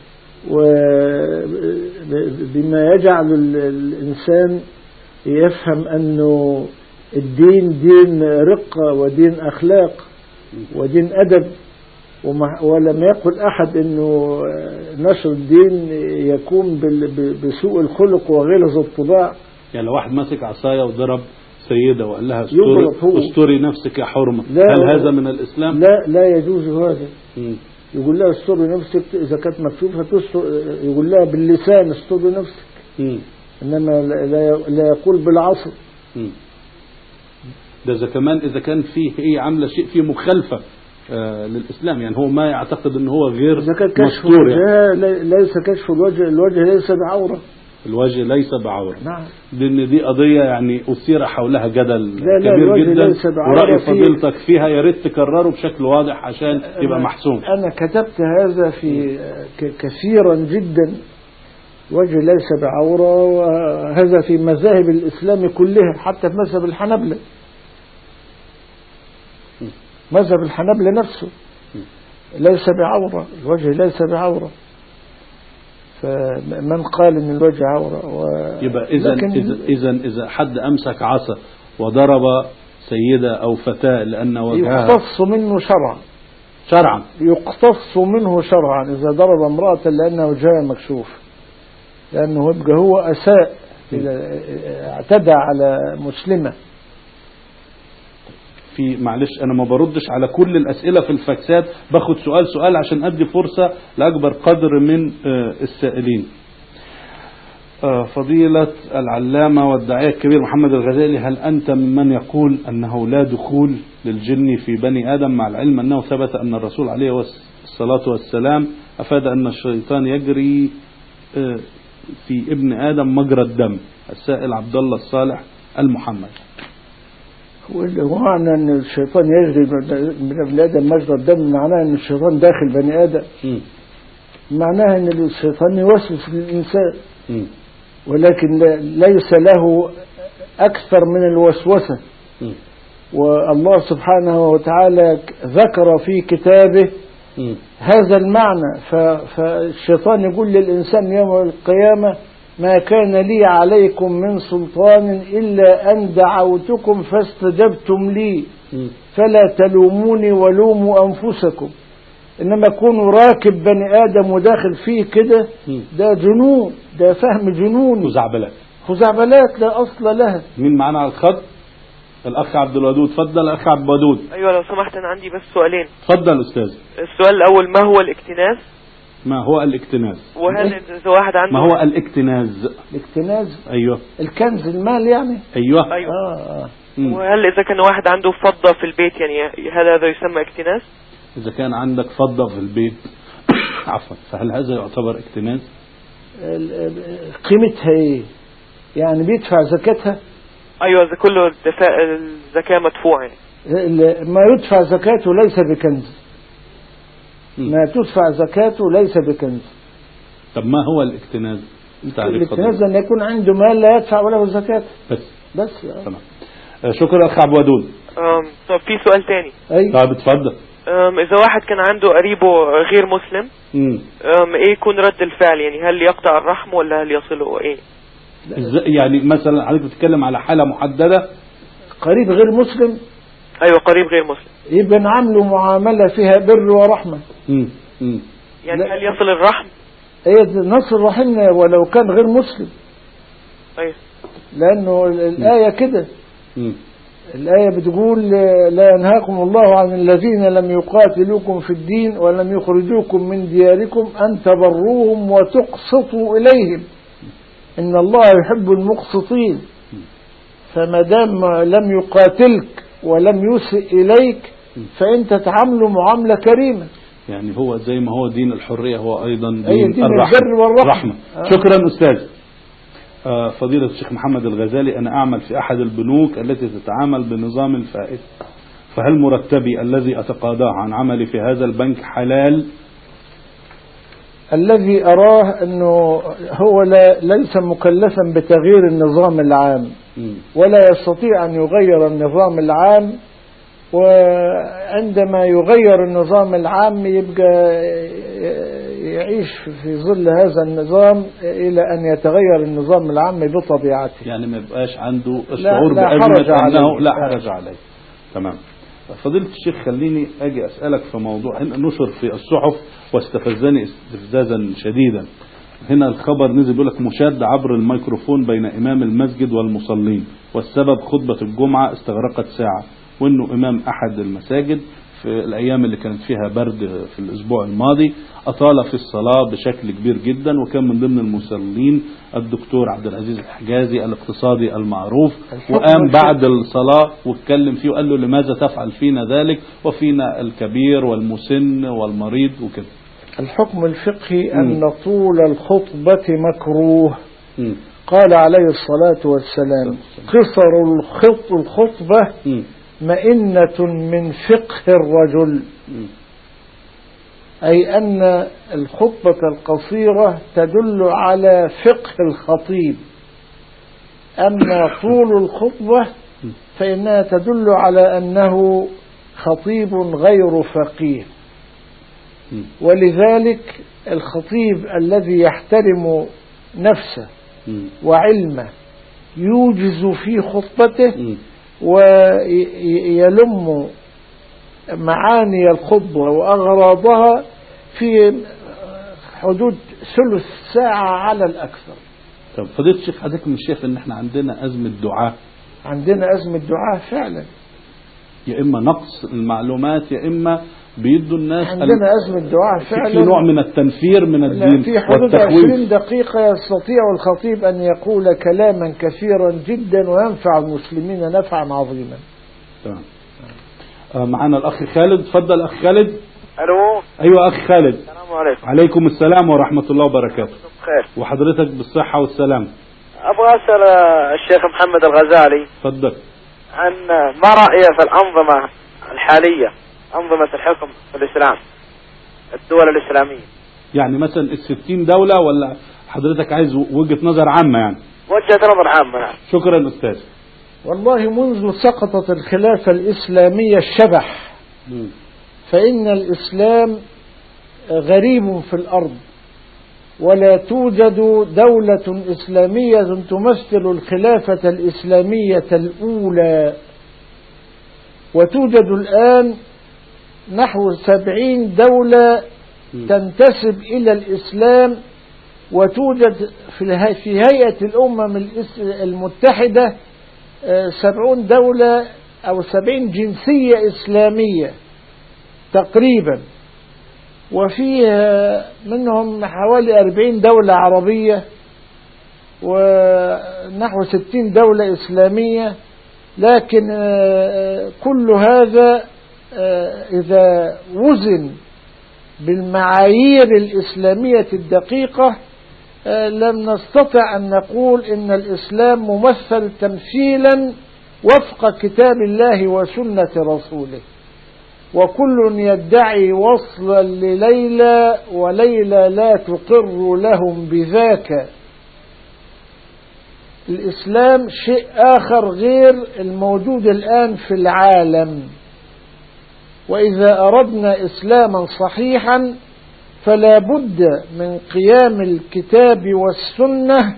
وبما يجعل الإنسان يفهم أنه الدين دين رقة ودين أخلاق ودين أدب، ولم يقل أحد أنه نشر الدين يكون بسوء الخلق وغلظ الطباع، يعني لو واحد ماسك عصاية وضرب سيدة وقال لها يضرب استوري, هو. استوري نفسك يا حرمة، لا، هل هذا من الإسلام؟ لا لا يجوز هذا. مم. يقول لها استوري نفسك إذا كانت مكشوفة تستر، يقول لها باللسان استوري نفسك، مم. إنما لا, لا, لا يقول بالعصر. مم. ده إذا كمان إذا كان فيه هي عاملة شيء فيه مخالفة آه للإسلام، يعني هو ما يعتقد أنه هو غير إذا كان كشف مستور الوجه يعني. ليس كشف الوجه، الوجه ليس بعورة. الوجه ليس بعورة. نعم. لأن دي قضية يعني أثير حولها جدل لا لا كبير جدا، ليس بعورة. ورأي فضيلتك فيها يا ريت تكرره بشكل واضح عشان يبقى محسوم. أنا كتبت هذا في كثيرا جدا، وجه ليس بعورة، وهذا في مذاهب الإسلام كلها، حتى في مذهب الحنبلة، مذهب الحنبلة نفسه ليس بعورة، الوجه ليس بعورة. فمن قال ان الوجه عورة و... يبقى إذا إذا إذا إذا حد أمسك عصا وضرب سيدة أو فتاة لأن وجهها يقتص منه شرعا، شرعا يقتص منه شرعا إذا ضرب امرأة لأن وجهها مكشوف، لأنه يبقى هو أساء إذا اعتدى على مسلمة. في معلش أنا ما بردش على كل الأسئلة في الفاكسات، باخد سؤال سؤال عشان أدي فرصة لأكبر قدر من السائلين. فضيلة العلامة والداعية الكبير محمد الغزالي، هل أنت ممن يقول أنه لا دخول للجن في بني آدم، مع العلم أنه ثبت أن الرسول عليه الصلاة والسلام أفاد أن الشيطان يجري في ابن آدم مجرى الدم؟ السائل عبد الله الصالح المحمد. ومعنى أن الشيطان يجري من ابن آدم مجرى الدم معناه أن الشيطان داخل بني آدم، م. معناه أن الشيطان يوسوس للإنسان، م. ولكن ليس له أكثر من الوسوسة. م. والله سبحانه وتعالى ذكر في كتابه م. هذا المعنى، فالشيطان يقول للإنسان يوم القيامة ما كان لي عليكم من سلطان إلا أن دعوتكم فاستجبتم لي فلا تلوموني ولوموا أنفسكم. إنما يكونوا راكب بني آدم وداخل فيه كده، ده جنون، ده فهم جنوني، خزعبلات خزعبلات لا أصل لها. مين معنا على الخط؟ الأخ عبد الودود. تفضل أخ عبد الودود. أيوة لو سمحت، أنا عندي بس سؤالين. تفضل أستاذ. السؤال الأول، ما هو الاكتناز؟ ما هو الاكتناز؟ وهل إذا واحد عنده ما هو الاكتناز؟ الاكتناز أيوه الكنز، المال يعني. أيوه, أيوة. آه. وهل إذا كان واحد عنده فضة في البيت يعني هل هذا يسمى اكتناز؟ إذا كان عندك فضة في البيت عفوا فهل هذا يعتبر اكتناز؟ قيمتها إيه؟ يعني بيدفع زكاتها؟ أيوة إذا كله الزكاة مدفوعة يعني. ما يدفع زكاته ليس بكنز، ما تدفع زكاته ليس بكنز. طب ما هو الاكتناز؟ الاكتناز أن يكون عنده مال لا يدفع وله زكاة بس بس تمام. شكرا أخ عبد الودود. طب في سؤال تاني. أيوة. طب اتفضل. إذا واحد كان عنده قريبه غير مسلم، مم. إيه يكون رد الفعل؟ يعني هل يقطع الرحم ولا هل يصله إيه؟ يعني مثلا حضرتك بتتكلم على حالة محددة، قريب غير مسلم. أيوة قريب غير مسلم، يبقى نعمله معاملة فيها بر ورحمة. مم. مم. يعني لا. هل يصل الرحم؟ ايه نصل رحمنا ولو كان غير مسلم. أيوة. لأنه الآية كده، مم. الآية بتقول لا ينهاكم الله عن الذين لم يقاتلوكم في الدين ولم يخرجوكم من دياركم أن تبروهم وتقسطوا إليهم إن الله يحب المقسطين. فما دام لم يقاتلك ولم يسئ إليك فأنت تعامله معاملة كريمة. يعني هو زي ما هو دين الحرية هو أيضا دين, أي دين الرحمة, البر والرحمة. آه. شكرا أستاذ. آه فضيلة الشيخ محمد الغزالي، أنا أعمل في أحد البنوك التي تتعامل بنظام الفائدة، فهل مرتبي الذي أتقاضاه عن عملي في هذا البنك حلال؟ الذي أراه أنه هو لا ليس مكلفا بتغيير النظام العام ولا يستطيع أن يغير النظام العام، وعندما يغير النظام العام يبقى يعيش في ظل هذا النظام إلى أن يتغير النظام العام بطبيعته، يعني ما يبقاش عنده الشعور لا بأزمة أنه لا حرج عليه. تمام. فضيلة الشيخ خليني أجي أسألك في موضوع نشر في الصحف واستفزني استفزازا شديدا، هنا الخبر نزل بيقول لك مشاد عبر الميكروفون بين إمام المسجد والمصلين، والسبب خطبة الجمعة استغرقت ساعة، وإنه إمام أحد المساجد في الأيام اللي كانت فيها برد في الأسبوع الماضي أطال في الصلاة بشكل كبير جدا، وكان من ضمن المصلين الدكتور عبد العزيز الحجازي الاقتصادي المعروف، وقام بعد الصلاة واتكلم فيه وقال له لماذا تفعل فينا ذلك وفينا الكبير والمسن والمريض وكده. الحكم الفقهي أن طول الخطبة مكروه. م. قال عليه الصلاة والسلام قصر الخط الخطبة م. مئنة من فقه الرجل، م. أي أن الخطبة القصيرة تدل على فقه الخطيب، أما طول الخطبة فإنها تدل على أنه خطيب غير فقيه. ولذلك الخطيب الذي يحترم نفسه وعلمه يوجز في خطبته ويلم معاني الخطبة وأغراضها في حدود ثلث ساعة على الأكثر. طب فضيلة الشيخ حضرتك مش شايف ان احنا عندنا أزمة دعاء؟ عندنا أزمة دعاء فعلا، يا إما نقص المعلومات يا إما بيدوا الناس عندنا أزمة دعاء فعلا، في نوع من التنفير من الدين في حدود عشرين دقيقة يستطيع الخطيب أن يقول كلاما كثيرا جدا وينفع المسلمين نفعا عظيما. تمام. آه معنا الأخ خالد، تفضل أخ خالد. ألو. أيوة أخ خالد. السلام عليكم. عليكم السلام ورحمة الله وبركاته. بخير. وحضرتك بالصحة والسلام. أبغى أسأل الشيخ محمد الغزالي. تفضل. عن ما رأيه في الأنظمة الحالية، أنظمة الحكم في الإسلام، الدول الإسلامية. يعني مثلا الستين دولة ولا حضرتك عايز وجهة نظر عامة؟ يعني وجهة نظر عامة. نعم. شكرا أستاذ. والله منذ سقطت الخلافة الإسلامية الشبح، م. فإن الإسلام غريب في الأرض، ولا توجد دولة إسلامية تمثل الخلافة الإسلامية الأولى، وتوجد الآن نحو سبعين دولة تنتسب إلى الإسلام، وتوجد في هيئة الأمم المتحدة سبعون دولة أو سبعين جنسية إسلامية تقريبا، وفيها منهم حوالي أربعين دولة عربية ونحو ستين دولة إسلامية. لكن كل هذا إذا وزن بالمعايير الإسلامية الدقيقة لم نستطع أن نقول إن الإسلام ممثل تمثيلا وفق كتاب الله وسنة رسوله، وكل يدعي وصلا لليلى وليلى لا تقر لهم بذاك. الإسلام شيء آخر غير الموجود الآن في العالم، وإذا أردنا إسلاما صحيحا فلا بد من قيام الكتاب والسنة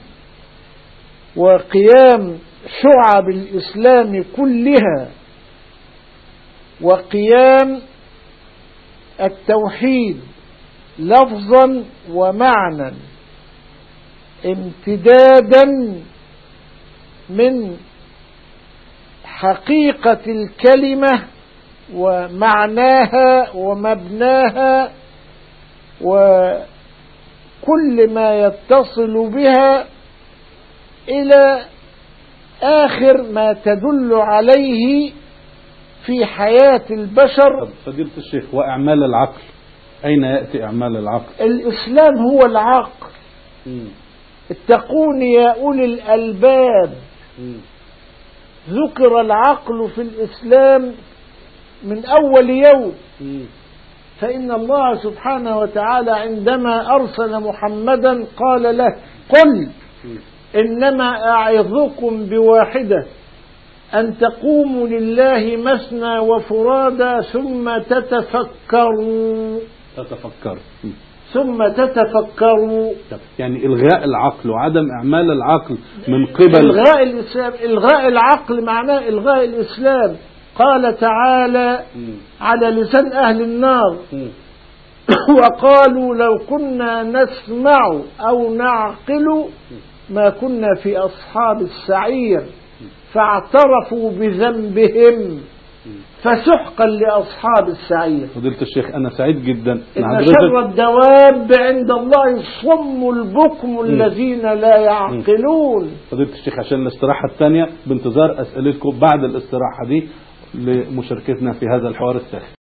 وقيام شعب الإسلام كلها وقيام التوحيد لفظا ومعنى امتدادا من حقيقة الكلمة ومعناها ومبناها وكل ما يتصل بها إلى آخر ما تدل عليه في حياة البشر. فضيلة الشيخ، وإعمال العقل، أين يأتي إعمال العقل؟ الإسلام هو العقل. م. اتقون يا أولي الألباب. م. ذكر العقل في الإسلام من أول يوم. م. فإن الله سبحانه وتعالى عندما أرسل محمدا قال له قل إنما أعظكم بواحدة أن تقوموا لله مثنى وفرادا ثم تتفكروا تتفكر ثم تتفكروا يعني إلغاء العقل وعدم إعمال العقل من قبل إلغاء الإسلام. إلغاء العقل معناه إلغاء الإسلام. قال تعالى م. على لسان أهل النار م. وقالوا لو كنا نسمع أو نعقل ما كنا في أصحاب السعير فاعترفوا بذنبهم فسحقا لأصحاب السعير. فضيلة الشيخ أنا سعيد جدا. إن شر الدواب عند الله الصم البكم الذين لا يعقلون. فضيلة الشيخ عشان الاستراحة الثانية بانتظار أسئلتكم بعد الاستراحة دي لمشاركتنا في هذا الحوار الساخن.